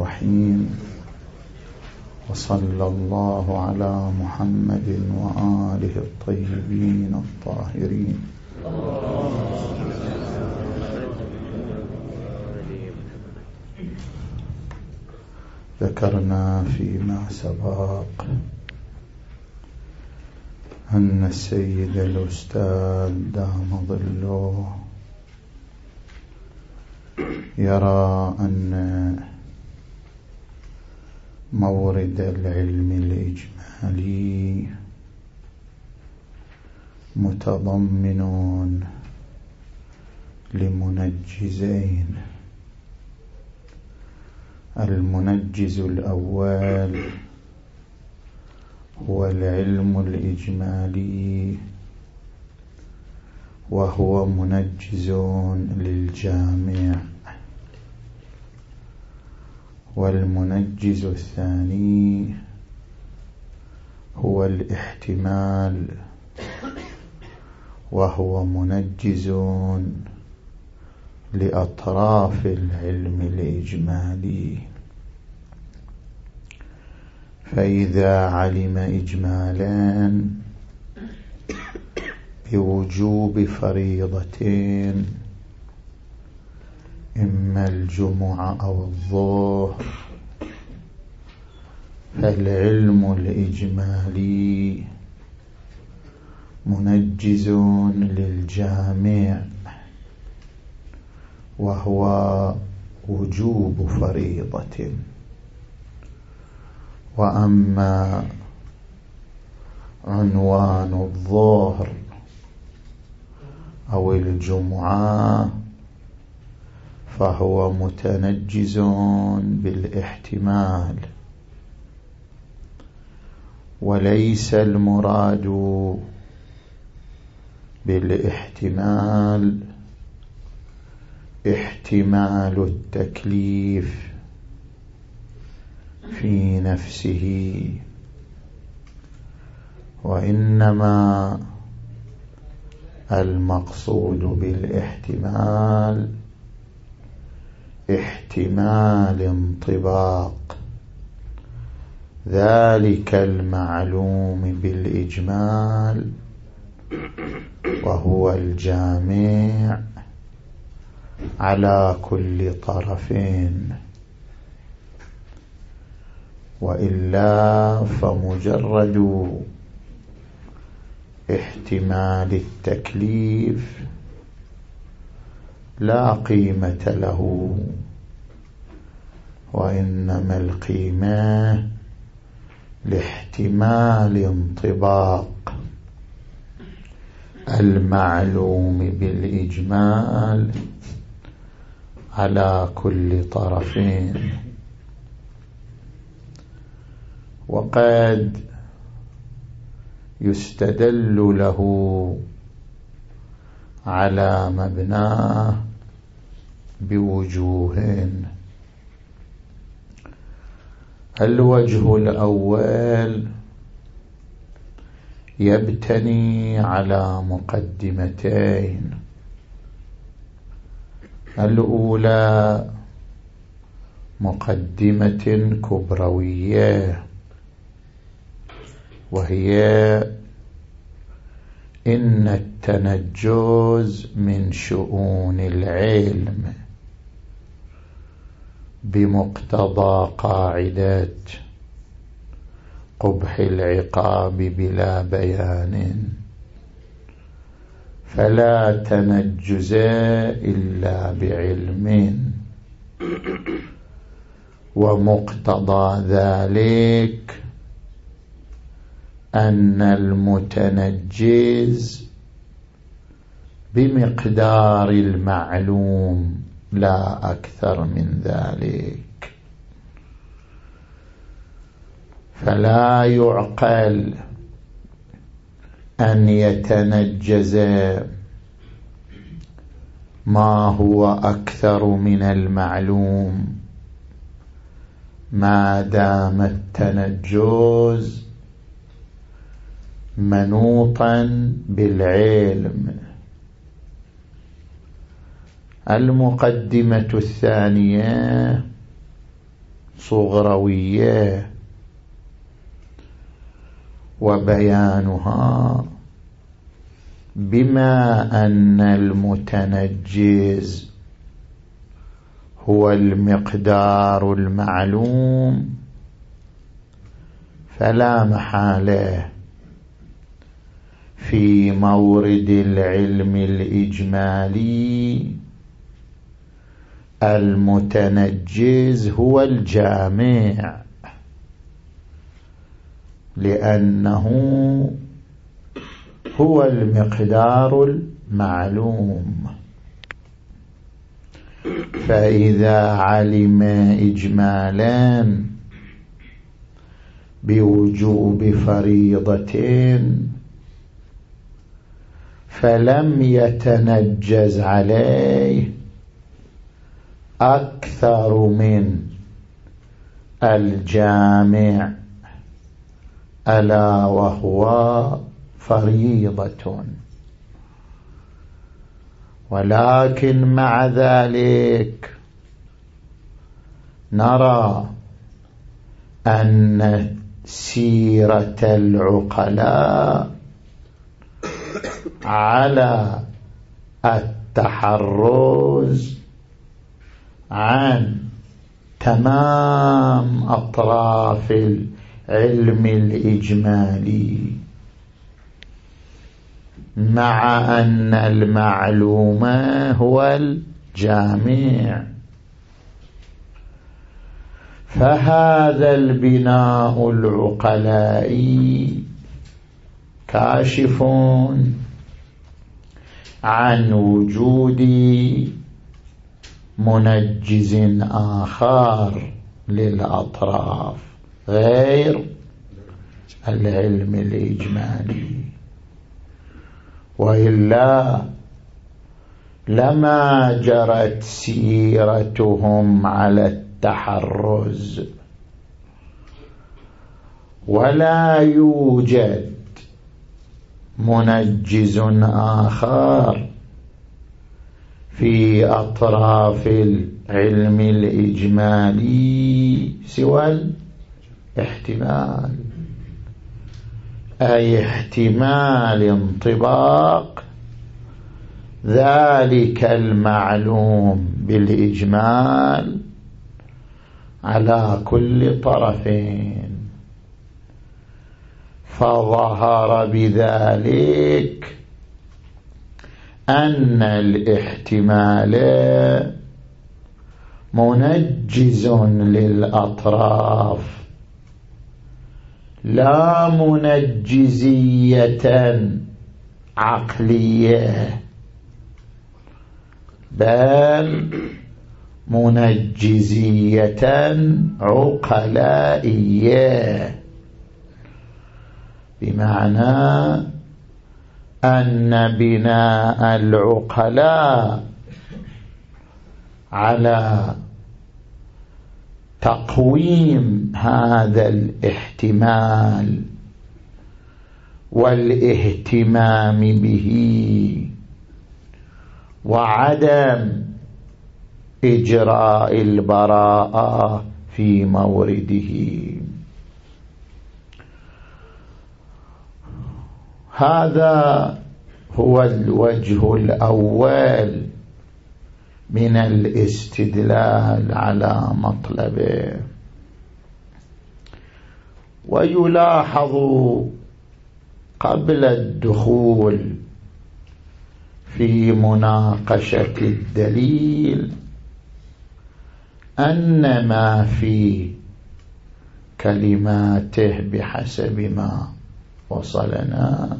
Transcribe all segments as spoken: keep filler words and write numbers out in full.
الرحيم. وصلى الله على محمد وآله الطيبين الطاهرين. ذكرنا فيما سبق أن السيد الأستاذ دام ظله يرى أن مورد العلم الإجمالي متضمن لمنجزين. المنجز الأول هو العلم الإجمالي، وهو منجز للجامع. والمنجز الثاني هو الاحتمال، وهو منجز لأطراف العلم الإجمالي. فإذا علم إجمالا بوجوب فريضتين، إما الجمعة أو الظهر، فالعلم الإجمالي منجز للجامع، وهو وجوب فريضة. وأما عنوان الظهر أو الجمعة فهو متنجز بالاحتمال، وليس المراد بالاحتمال احتمال التكليف في نفسه، وإنما المقصود بالاحتمال احتمال انطباق ذلك المعلوم بالإجمال، وهو الجامع، على كل طرفين. وإلا فمجرد احتمال التكليف لا قيمة له، وإنما القيمة لاحتمال انطباق المعلوم بالإجمال على كل طرفين. وقد يستدل له على مبناه بوجوه. الوجه الأول يبتني على مقدمتين. الأولى مقدمة كبروية، وهي إن التنجز من شؤون العلم بمقتضى قاعدة قبح العقاب بلا بيان، فلا تنجز إلا بعلم، ومقتضى ذلك أن المتنجز بمقدار المعلوم لا أكثر من ذلك. فلا يعقل أن يتنجز ما هو أكثر من المعلوم ما دام التنجز منوطا بالعلم. المقدمة الثانية صغروية، وبيانها بما أن المتنجز هو المقدار المعلوم، فلا محالة في مورد العلم الإجمالي المتنجز هو الجامع، لأنه هو المقدار المعلوم. فإذا علم إجمالا بوجوب فريضة فلم يتنجز عليه أكثر من الجامع ألا وهو فريضة، ولكن مع ذلك نرى أن سيرة العقلاء على التحرز عن تمام أطراف العلم الإجمالي، مع أن المعلوم هو الجامع. فهذا البناء العقلائي كاشف عن وجود منجز آخر للأطراف غير العلم الإجمالي، وإلا لما جرت سيرتهم على التحرز، ولا يوجد منجز آخر في أطراف العلم الإجمالي سوى الاحتمال، أي احتمال انطباق ذلك المعلوم بالإجمال على كل طرفين. فظهر بذلك أن الاحتمال منجز للأطراف، لا منجزية عقلية، بل منجزية عقلائية، بمعنى أن بناء العقلاء على تقويم هذا الاحتمال والاهتمام به وعدم إجراء البراءة في مورده، هذا هو الوجه الأول من الاستدلال على مطلبه. ويلاحظ قبل الدخول في مناقشة الدليل أن ما في كلماته بحسب ما وصلنا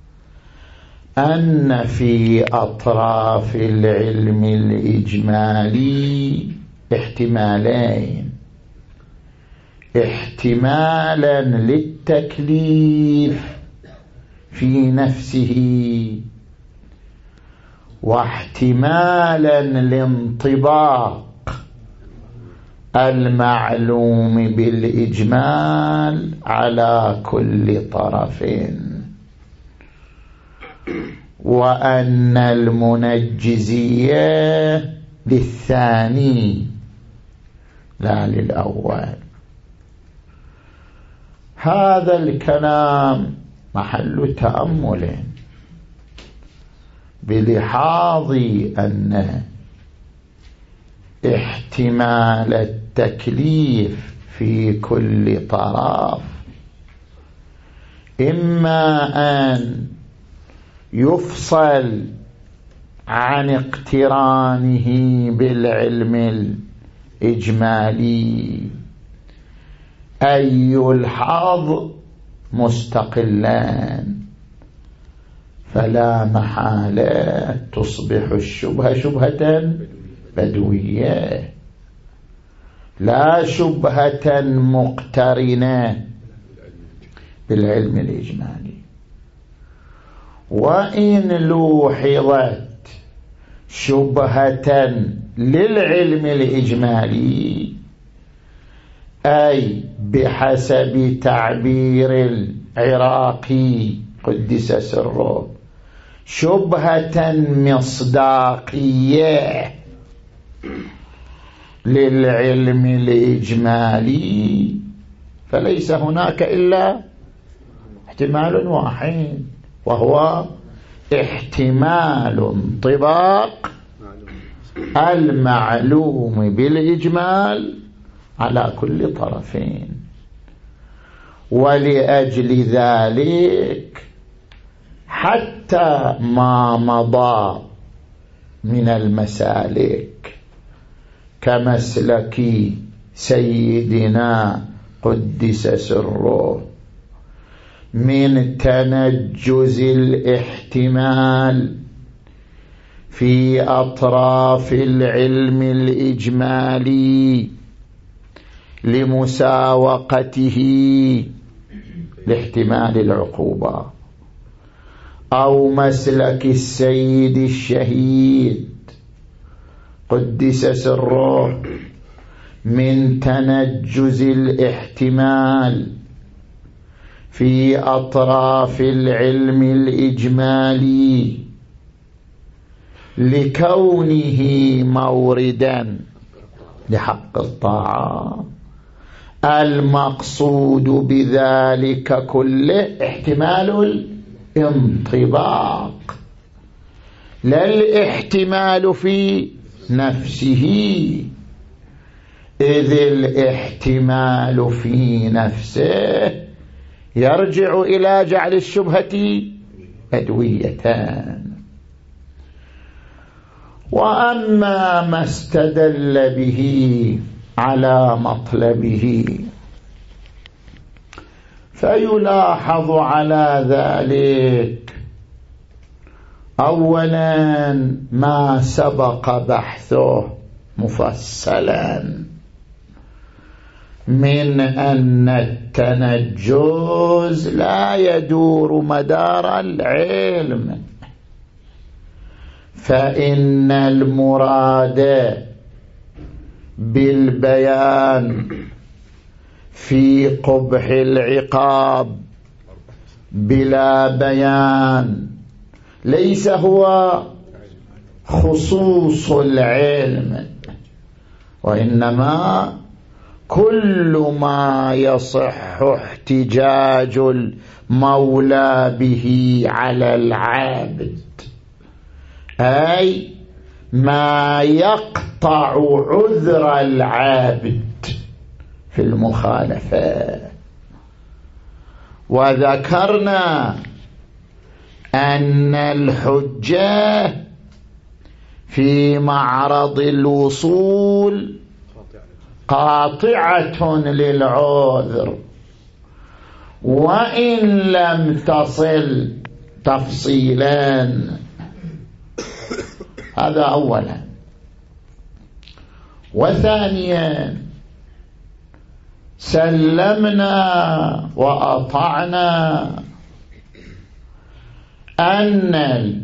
أن في أطراف العلم الإجمالي احتمالين: احتمالا للتكليف في نفسه، واحتمالا لانطباق المعلوم بالإجمال على كل طرف، وأن المنجزية للثاني لا للأول. هذا الكلام محل تأمل بلحاظ أن احتمال التكليف في كل طرف إما أن يفصل عن اقترانه بالعلم الإجمالي أي يلحظ مستقلا، فلا محالة تصبح الشبهة شبهة بدوية لا شبهة مقترنة بالعلم الإجمالي. وإن لوحظت شبهة للعلم الإجمالي أي بحسب تعبير العراقي قدس سره شبهة مصداقية للعلم الإجمالي، فليس هناك إلا احتمال واحد، وهو احتمال انطباق المعلوم بالإجمال على كل طرفين. ولأجل ذلك حتى ما مضى من المسالك كمسلك سيدنا قدس سره من تنجز الاحتمال في أطراف العلم الإجمالي لمساوقته لاحتمال العقوبة، أو مسلك السيد الشهيد قدس سره من تنجز الاحتمال في أطراف العلم الإجمالي لكونه موردا لحق الطاعة، المقصود بذلك كله احتمال الانطباق لا الاحتمال في نفسه، إذ الاحتمال في نفسه يرجع إلى جعل الشبهة أدويتان. وأما ما استدل به على مطلبه فيلاحظ على ذلك أولا ما سبق بحثه مفصلا من أن التنجز لا يدور مدار العلم، فإن المراد بالبيان في قبح العقاب بلا بيان ليس هو خصوص العلم، وإنما كل ما يصح احتجاج المولى به على العابد، أي ما يقطع عذر العابد في المخالفة. وذكرنا أن الحجة في معرض الوصول قاطعة للعذر، وإن لم تصل تفصيلا. هذا أولا. وثانيا سلمنا وأطعنا أن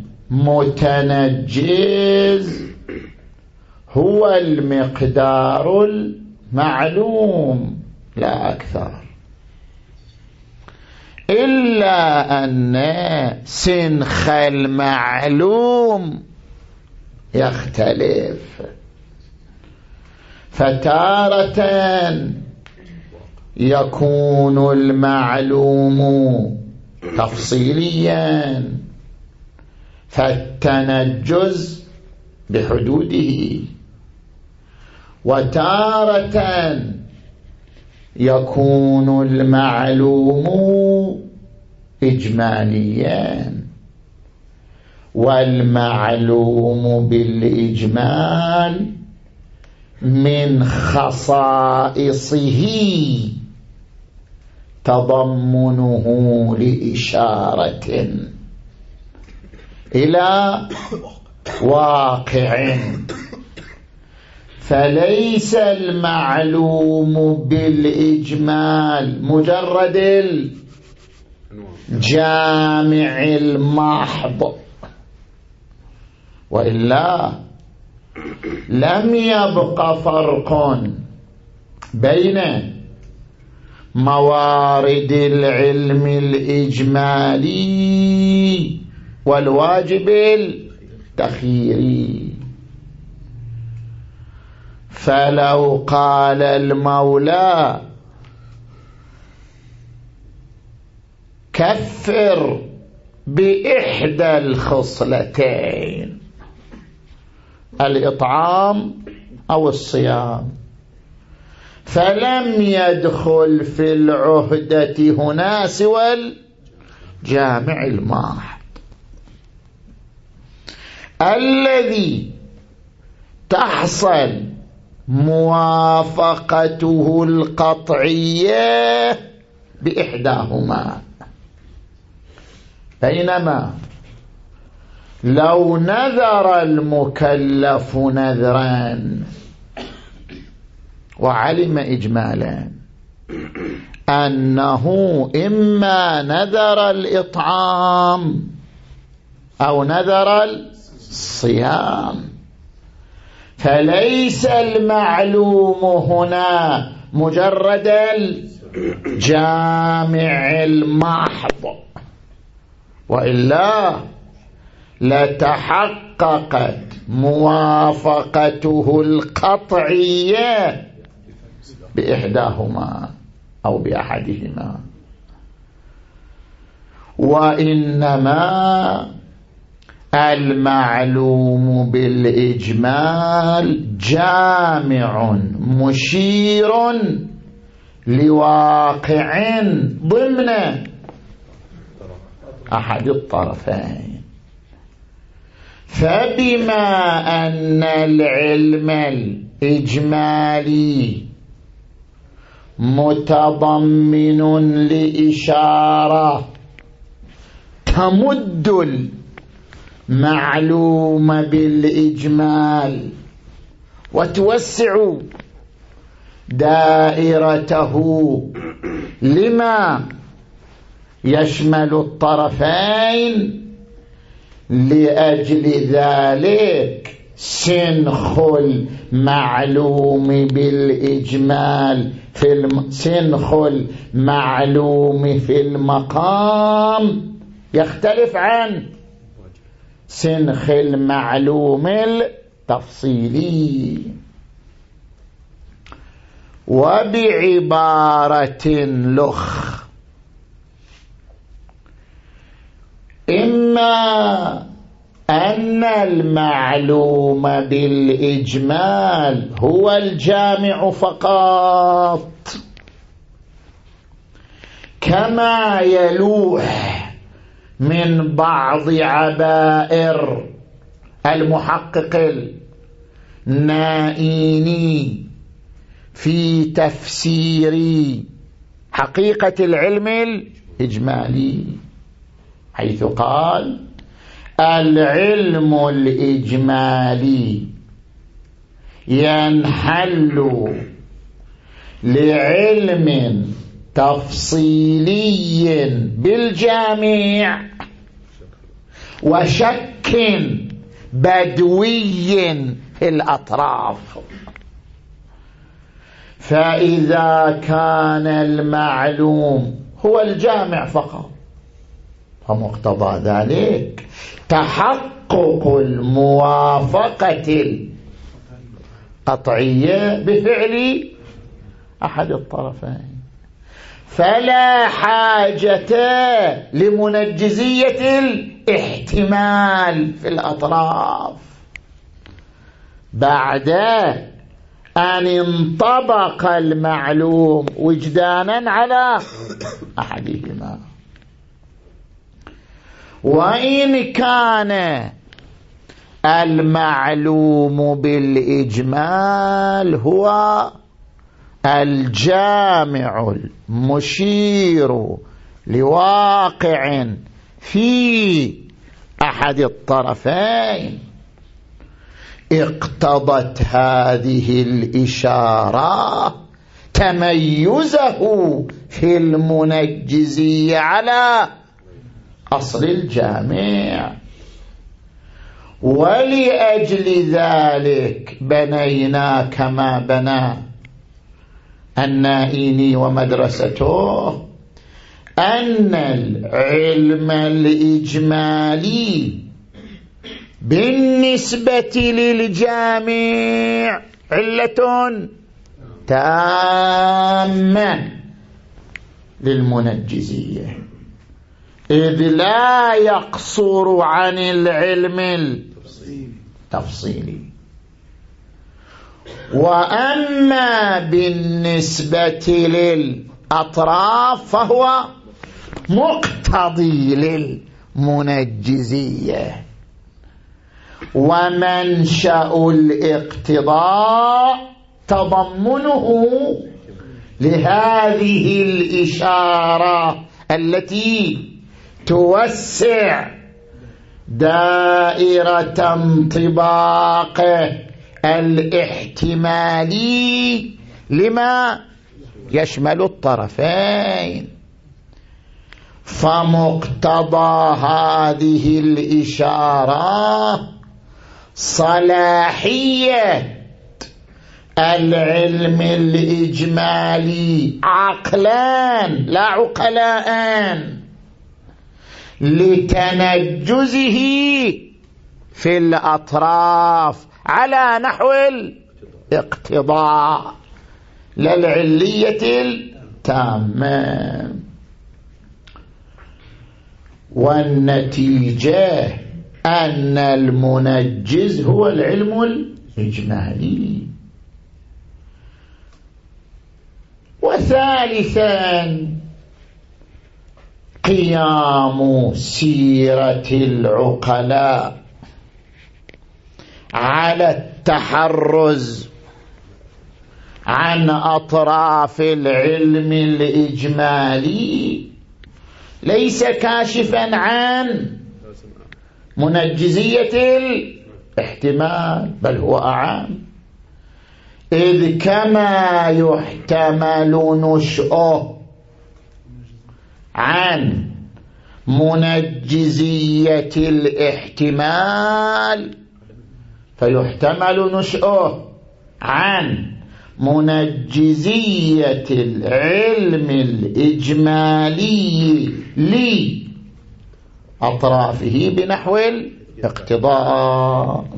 المتنجز هو المقدار المعلوم لا أكثر، إلا أن سنخ المعلوم يختلف، فتارة يكون المعلوم تفصيليا فالتنجز بحدوده، وتارة يكون المعلوم إجماليا، والمعلوم بالإجمال من خصائصه تضمنه لإشارة إلى واقع، فليس المعلوم بالإجمال مجرد الجامع المحض، وإلا لم يبق فرق بين موارد العلم الإجمالي والواجب التخييري. فلو قال المولى كفر بإحدى الخصلتين، الإطعام أو الصيام، فلم يدخل في العهدة هنا سوى الجامع الماحض الذي تحصل موافقته القطعية بإحداهما، بينما لو نذر المكلف نذرا وعلم إجمالا أنه إما نذر الإطعام أو نذر الصيام، فليس المعلوم هنا مجرد الجامع المحض، وإلا لتحققت موافقته القطعية بإحداهما أو بأحدهما. وإنما المعلوم بالإجمال جامع مشير لواقع ضمن أحد الطرفين، فبما أن العلم الإجمالي متضمن لإشارة تمد المعلوم بالإجمال وتوسع دائرته لما يشمل الطرفين، لأجل ذلك سنخ المعلوم بالإجمال في الم... سنخ المعلوم في المقام يختلف عن سنخ المعلوم التفصيلي. وبعبارة لخ، إما أن المعلوم بالإجمال هو الجامع فقط، كما يلوح من بعض عبائر المحقق النائيني في تفسير حقيقة العلم الإجمالي، حيث قال العلم الإجمالي ينحل لعلم تفصيلي بالجامع وشك بدوي في الأطراف. فإذا كان المعلوم هو الجامع فقط، فمقتضى ذلك تحقق الموافقة القطعية بفعل أحد الطرفين. فلا حاجة لمنجزية الاحتمال في الأطراف بعد أن انطبق المعلوم وجدانا على أحدهما. وإن كان المعلوم بالإجمال هو الجامع المشير لواقع في أحد الطرفين، اقتضت هذه الإشارة تميزه في المنجزية على أصل الجامع. ولأجل ذلك بنينا كما بنى النائيني ومدرسته أن العلم الإجمالي بالنسبة للجامع علة تامة للمنجزية، إذ لا يقصر عن العلم التفصيلي. وأما بالنسبة للأطراف فهو مقتضي للمنجزية، ومنشأ الاقتضاء تضمنه لهذه الإشارة التي توسع دائرة انطباقه الاحتمالي لما يشمل الطرفين. فمقتضى هذه الإشارة صلاحية العلم الإجمالي عقلان لا عقلاءان لتنجزه في الأطراف على نحو الاقتضاء للعلية التامة. والنتيجة أن المنجز هو العلم الإجمالي. وثالثا قيام سيرة العقلاء على التحرز عن أطراف العلم الإجمالي ليس كاشفا عن منجزية الاحتمال، بل هو أعم، إذ كما يحتمل نشؤه عن منجزية الاحتمال فيحتمل نشؤه عن منجزية العلم الإجمالي لأطرافه بنحو الاقتضاء.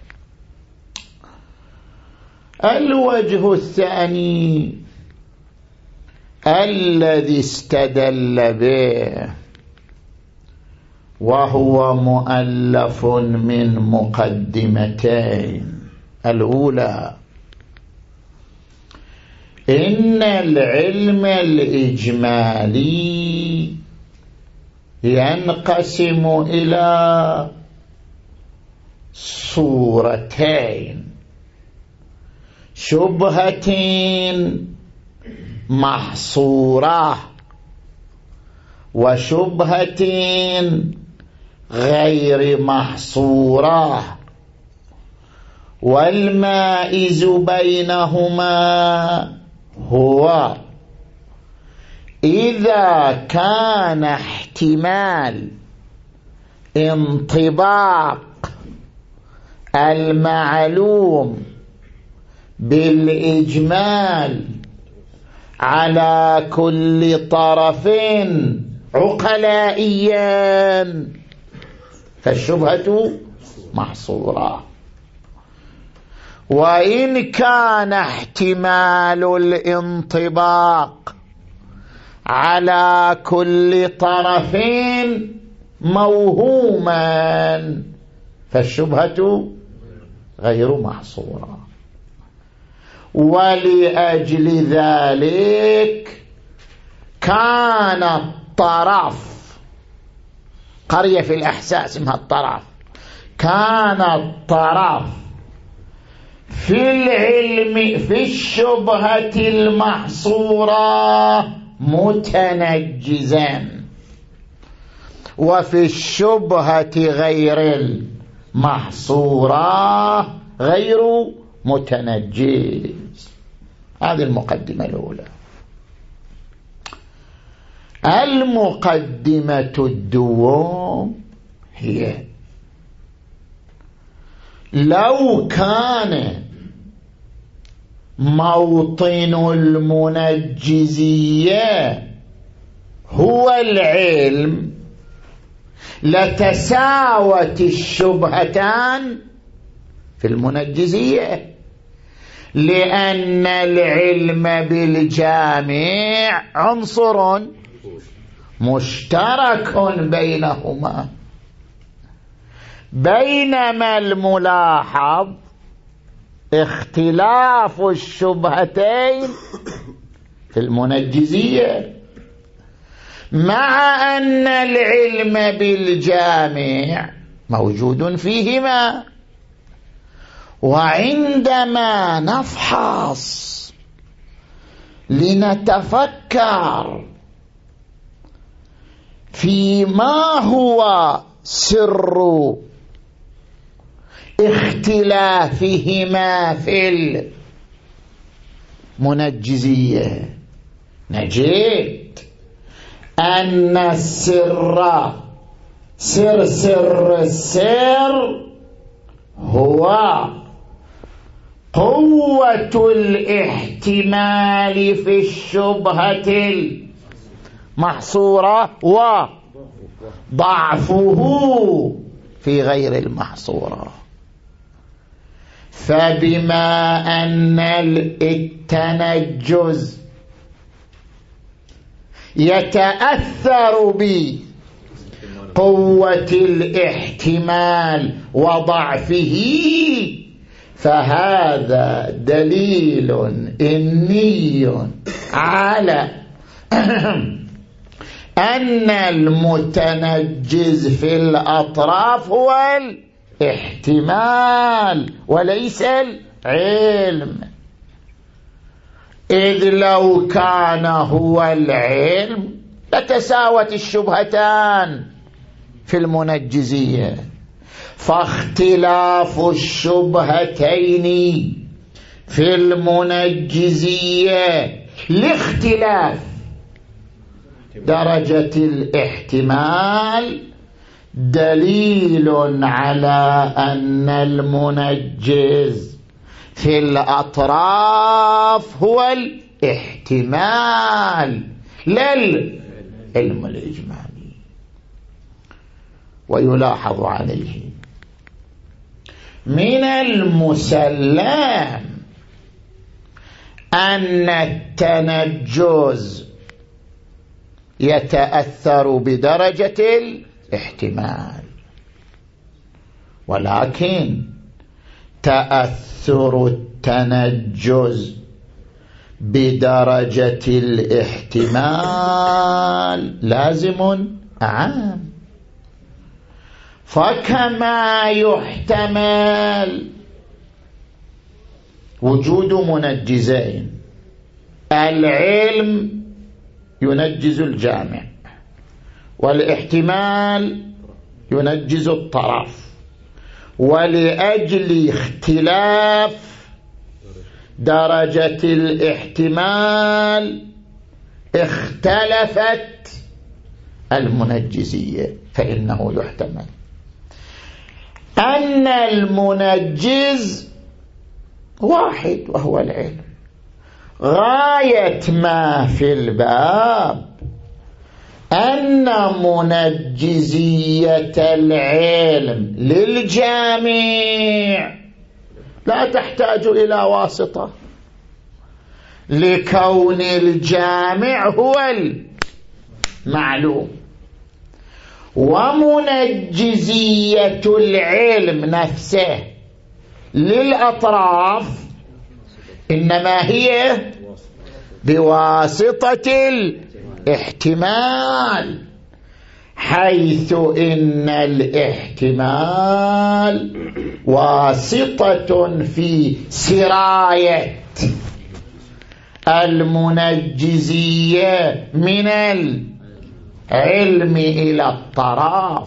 الوجه الثاني الذي استدل به وهو مؤلف من مقدمتين. الأولى إن العلم الإجمالي ينقسم إلى صورتين: شبهة محصورة وشبهة غير محصورة. والمائز بينهما هو إذا كان احتمال انطباق المعلوم بالإجمال على كل طرف عقلائيا فالشبهة محصورة. وإن كان احتمال الانطباق على كل طرف موهوما فالشبهة غير محصورة. ولأجل ذلك كان الطرف، قرية في الأحساء اسمها الطرف، كان الطرف في العلم في الشبهة المحصورة متنجزا، وفي الشبهة غير المحصورة غير متنجز. هذه المقدمة الأولى. المقدمة الدوم هي لو كان موطن المنجزية هو العلم لتساوت الشبهتان في المنجزية، لأن العلم بالجامع عنصر مشترك بينهما، بينما الملاحظ اختلاف الشبهتين في المنجزية، مع أن العلم بالجامع موجود فيهما. وعندما نفحص لنتفكر فيما هو سر اختلافهما في المنجزية، نجد أن السر سر سر السر هو قوة الاحتمال في الشبهة المحصورة وضعفه في غير المحصورة. فبما أن التنجز يتأثر بقوة الاحتمال وضعفه، فهذا دليل إني على أن المتنجز في الأطراف هو الاحتمال وليس العلم، إذ لو كان هو العلم لتساوت الشبهتان في المنجزية. فاختلاف الشبهتين في المنجزية لاختلاف درجة الاحتمال دليل على أن المنجز في الأطراف هو الاحتمال لا العلم الإجمالي. ويلاحظ عليه من المسلم أن التنجز يتأثر بدرجة الاحتمال، ولكن تأثر التنجز بدرجة الاحتمال لازم عام. فكما يحتمل وجود منجزين، العلم ينجز الجامع والاحتمال ينجز الطرف، ولأجل اختلاف درجة الاحتمال اختلفت المنجزية، فإنه يحتمل أن المنجز واحد وهو العلم. غاية ما في الباب أن منجزية العلم للجميع لا تحتاج إلى واسطة، لكون الجامع هو معلوم. ومنجزية العلم نفسه للأطراف إنما هي بواسطة الاحتمال، حيث إن الاحتمال واسطة في سراية المنجزية من العلم إلى الطرف.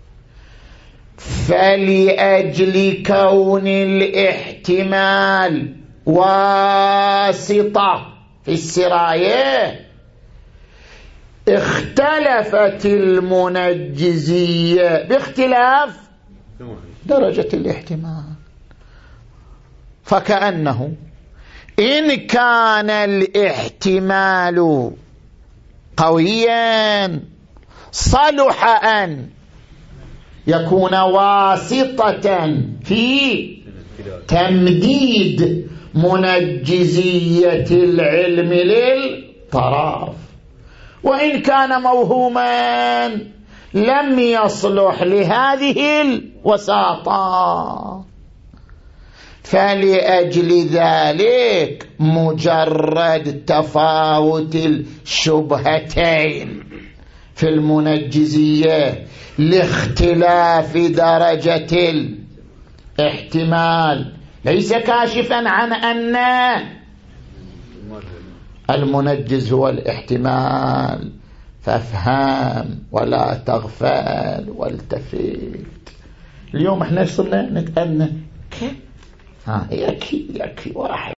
فلأجل كون الاحتمال واسطة في السراية اختلفت المنجزية باختلاف درجة الاحتمال. فكأنه إن كان الاحتمال قويا صلح أن يكون واسطة في تمديد منجزية العلم للطرف، وإن كان موهوما لم يصلح لهذه الوساطة. فلأجل ذلك مجرد تفاوت الشبهتين في المنجزية لاختلاف درجة الاحتمال ليس كاشفا عن أن المنجز هو الاحتمال. فافهم ولا تغفل والتفت. اليوم احنا صرنا نتأنى كيف ها يكي يكي واحد